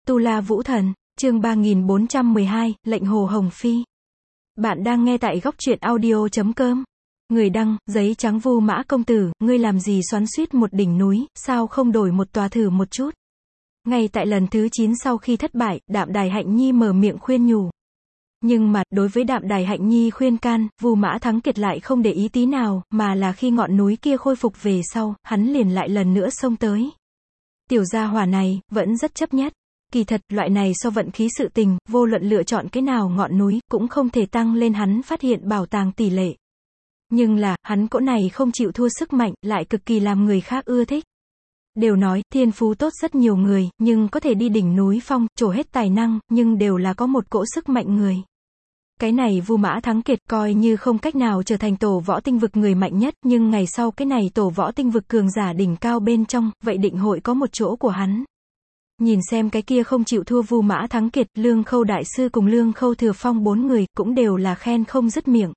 Tu La Vũ Thần, chương 3412, lệnh Hồ Hồng Phi. Bạn đang nghe tại góc truyện audio.com. Người đăng, giấy trắng Vu Mã công tử, ngươi làm gì xoắn xuýt một đỉnh núi, sao không đổi một tòa thử một chút? Ngay tại lần thứ 9 sau khi thất bại, Đạm Đài Hạnh Nhi mở miệng khuyên nhủ. Nhưng mà, đối với Đạm Đài Hạnh Nhi khuyên can, Vu Mã Thắng Kiệt lại không để ý tí nào, mà là khi ngọn núi kia khôi phục về sau, hắn liền lại lần nữa xông tới. Tiểu gia hỏa này, vẫn rất chấp nhất. Kỳ thật, loại này so vận khí sự tình, vô luận lựa chọn cái nào ngọn núi, cũng không thể tăng lên hắn phát hiện bảo tàng tỷ lệ. Nhưng là, hắn cỗ này không chịu thua sức mạnh, lại cực kỳ làm người khác ưa thích. Đều nói, thiên phú tốt rất nhiều người, nhưng có thể đi đỉnh núi phong, trổ hết tài năng, nhưng đều là có một cỗ sức mạnh người. Cái này Vu Mã Thắng Kiệt coi như không cách nào trở thành tổ võ tinh vực người mạnh nhất, nhưng ngày sau cái này tổ võ tinh vực cường giả đỉnh cao bên trong, vậy định hội có một chỗ của hắn. Nhìn xem cái kia không chịu thua Vu Mã Thắng Kiệt, Lương Khâu Đại Sư cùng Lương Khâu Thừa Phong bốn người, cũng đều là khen không dứt miệng.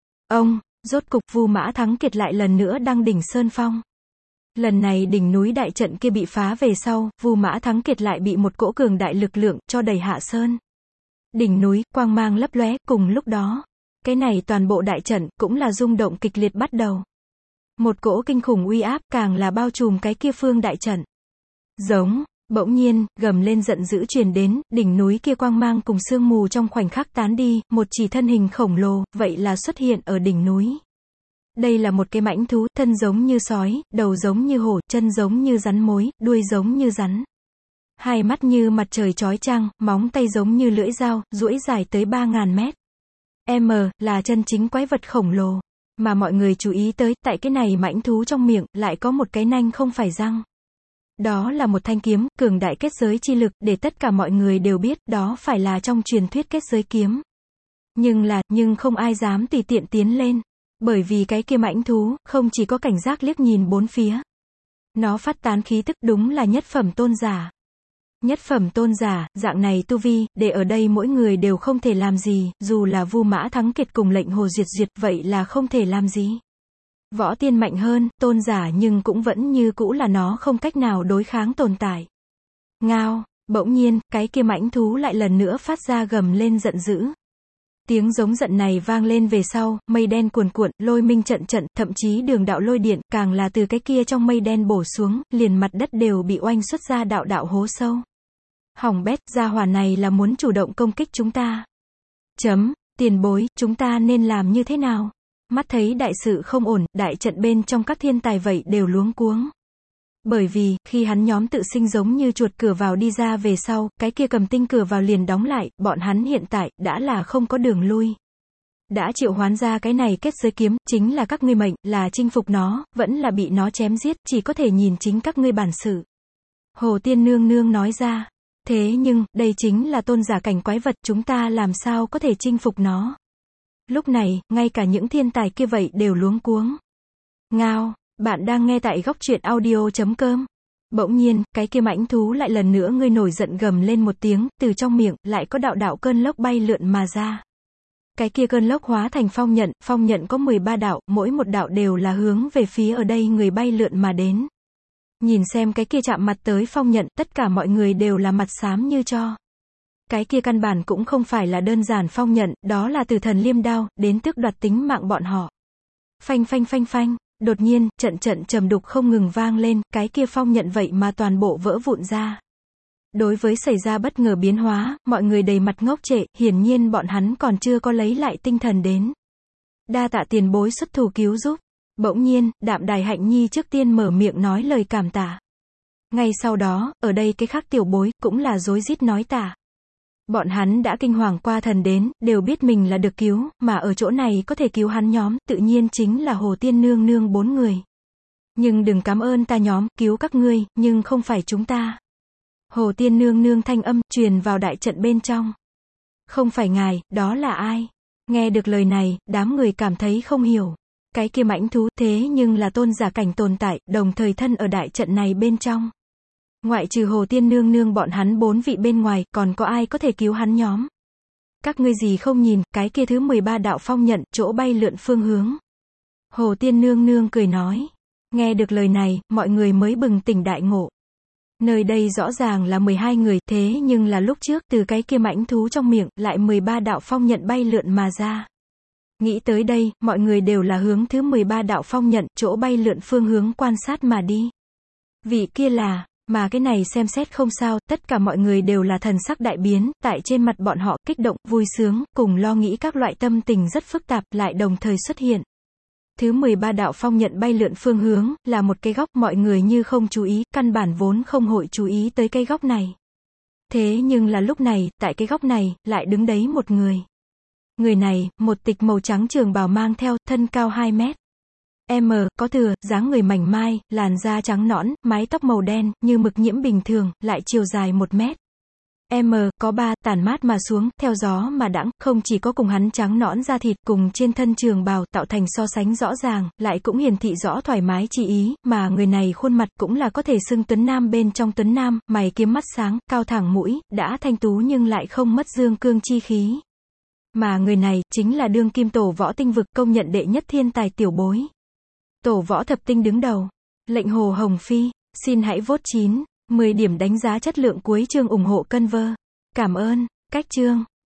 Rốt cục Vu Mã Thắng Kiệt lại lần nữa đăng đỉnh Sơn Phong. Lần này đỉnh núi đại trận kia bị phá về sau, Vu Mã Thắng Kiệt lại bị một cỗ cường đại lực lượng, cho đẩy hạ sơn. Đỉnh núi, quang mang lấp lóe, cùng lúc đó. Cái này toàn bộ đại trận, cũng là rung động kịch liệt bắt đầu. Một cỗ kinh khủng uy áp, càng là bao trùm cái kia phương đại trận. Giống. Bỗng nhiên, gầm lên giận dữ truyền đến, đỉnh núi kia quang mang cùng sương mù trong khoảnh khắc tán đi, một chỉ thân hình khổng lồ, vậy là xuất hiện ở đỉnh núi. Đây là một cái mãnh thú, thân giống như sói, đầu giống như hổ, chân giống như rắn mối, đuôi giống như rắn. Hai mắt như mặt trời chói chang, móng tay giống như lưỡi dao, duỗi dài tới 3.000 mét. Là chân chính quái vật khổng lồ. Mà mọi người chú ý tới, tại cái này mãnh thú trong miệng, lại có một cái nanh không phải răng. Đó là một thanh kiếm, cường đại kết giới chi lực, để tất cả mọi người đều biết, đó phải là trong truyền thuyết kết giới kiếm. Nhưng không ai dám tùy tiện tiến lên. Bởi vì cái kia mãnh thú, không chỉ có cảnh giác liếc nhìn bốn phía. Nó phát tán khí tức đúng là nhất phẩm tôn giả. Nhất phẩm tôn giả, dạng này tu vi, để ở đây mỗi người đều không thể làm gì, dù là Vu Mã Thắng Kiệt cùng lệnh Hồ Diệt Duyệt, vậy là không thể làm gì. Võ tiên mạnh hơn, tôn giả nhưng cũng vẫn như cũ là nó không cách nào đối kháng tồn tại. Ngao, bỗng nhiên, cái kia mãnh thú lại lần nữa phát ra gầm lên giận dữ. Tiếng giống giận này vang lên về sau, mây đen cuồn cuộn, lôi minh trận trận, thậm chí đường đạo lôi điện, càng là từ cái kia trong mây đen bổ xuống, liền mặt đất đều bị oanh xuất ra đạo đạo hố sâu. Hỏng bét, gia hỏa này là muốn chủ động công kích chúng ta. Tiền bối, chúng ta nên làm như thế nào? Mắt thấy đại sự không ổn, đại trận bên trong các thiên tài vậy đều luống cuống. Bởi vì, khi hắn nhóm tự sinh giống như chuột cửa vào đi ra về sau, cái kia cầm tinh cửa vào liền đóng lại, bọn hắn hiện tại, đã là không có đường lui. Đã triệu hoán ra cái này kết giới kiếm, chính là các ngươi mệnh, là chinh phục nó, vẫn là bị nó chém giết, chỉ có thể nhìn chính các ngươi bản sự. Hồ Tiên Nương Nương nói ra. Thế nhưng, đây chính là tôn giả cảnh quái vật, chúng ta làm sao có thể chinh phục nó. Lúc này, ngay cả những thiên tài kia vậy đều luống cuống. Ngao, bạn đang nghe tại góc truyện audio.com. Bỗng nhiên, cái kia mãnh thú lại lần nữa ngươi nổi giận gầm lên một tiếng, từ trong miệng, lại có đạo đạo cơn lốc bay lượn mà ra. Cái kia cơn lốc hóa thành phong nhận có 13 đạo, mỗi một đạo đều là hướng về phía ở đây người bay lượn mà đến. Nhìn xem cái kia chạm mặt tới phong nhận, tất cả mọi người đều là mặt xám như tro. Cái kia căn bản cũng không phải là đơn giản phong nhận, đó là từ thần liêm đao, đến tước đoạt tính mạng bọn họ. Phanh, đột nhiên, trận trầm đục không ngừng vang lên, cái kia phong nhận vậy mà toàn bộ vỡ vụn ra. Đối với xảy ra bất ngờ biến hóa, mọi người đầy mặt ngốc trệ, hiển nhiên bọn hắn còn chưa có lấy lại tinh thần đến. Đa tạ tiền bối xuất thủ cứu giúp. Bỗng nhiên, Đạm Đài Hạnh Nhi trước tiên mở miệng nói lời cảm tạ. Ngay sau đó, ở đây cái khác tiểu bối, cũng là rối rít nói tạ. Bọn hắn đã kinh hoàng qua thần đến, đều biết mình là được cứu, mà ở chỗ này có thể cứu hắn nhóm, tự nhiên chính là Hồ Tiên Nương Nương bốn người. Nhưng đừng cảm ơn ta nhóm, cứu các ngươi, nhưng không phải chúng ta. Hồ Tiên Nương Nương thanh âm, truyền vào đại trận bên trong. Không phải ngài, đó là ai? Nghe được lời này, đám người cảm thấy không hiểu. Cái kia mãnh thú, thế nhưng là tôn giả cảnh tồn tại, đồng thời thân ở đại trận này bên trong. Ngoại trừ Hồ Tiên Nương Nương bọn hắn 4 vị bên ngoài, còn có ai có thể cứu hắn nhóm? Các ngươi gì không nhìn, cái kia thứ 13 đạo phong nhận, chỗ bay lượn phương hướng. Hồ Tiên Nương Nương cười nói. Nghe được lời này, mọi người mới bừng tỉnh đại ngộ. Nơi đây rõ ràng là 12 người, thế nhưng là lúc trước, từ cái kia mãnh thú trong miệng, lại 13 đạo phong nhận bay lượn mà ra. Nghĩ tới đây, mọi người đều là hướng thứ 13 đạo phong nhận, chỗ bay lượn phương hướng quan sát mà đi. Vị kia là, mà cái này xem xét không sao, tất cả mọi người đều là thần sắc đại biến, tại trên mặt bọn họ, kích động, vui sướng, cùng lo nghĩ các loại tâm tình rất phức tạp, lại đồng thời xuất hiện. Thứ 13 đạo phong nhận bay lượn phương hướng, là một cái góc, mọi người như không chú ý, căn bản vốn không hội chú ý tới cái góc này. Thế nhưng là lúc này, tại cái góc này, lại đứng đấy một người. Người này, một tịch màu trắng trường bào mang theo, thân cao 2 mét. Có thừa, dáng người mảnh mai, làn da trắng nõn, mái tóc màu đen, như mực nhiễm bình thường, lại chiều dài 1 mét. Có 3, tản mát mà xuống, theo gió mà đãng, không chỉ có cùng hắn trắng nõn da thịt, cùng trên thân trường bào, tạo thành so sánh rõ ràng, lại cũng hiển thị rõ thoải mái chi ý, mà người này khuôn mặt cũng là có thể xưng tuấn nam bên trong tuấn nam, mày kiếm mắt sáng, cao thẳng mũi, đã thanh tú nhưng lại không mất dương cương chi khí. Mà người này, chính là đương kim tổ võ tinh vực công nhận đệ nhất thiên tài tiểu bối. Tổ võ thập tinh đứng đầu. Lệnh Hồ Hồng Phi, xin hãy vote 9, 10 điểm đánh giá chất lượng cuối chương ủng hộ Conver. Cảm ơn. Cách chương.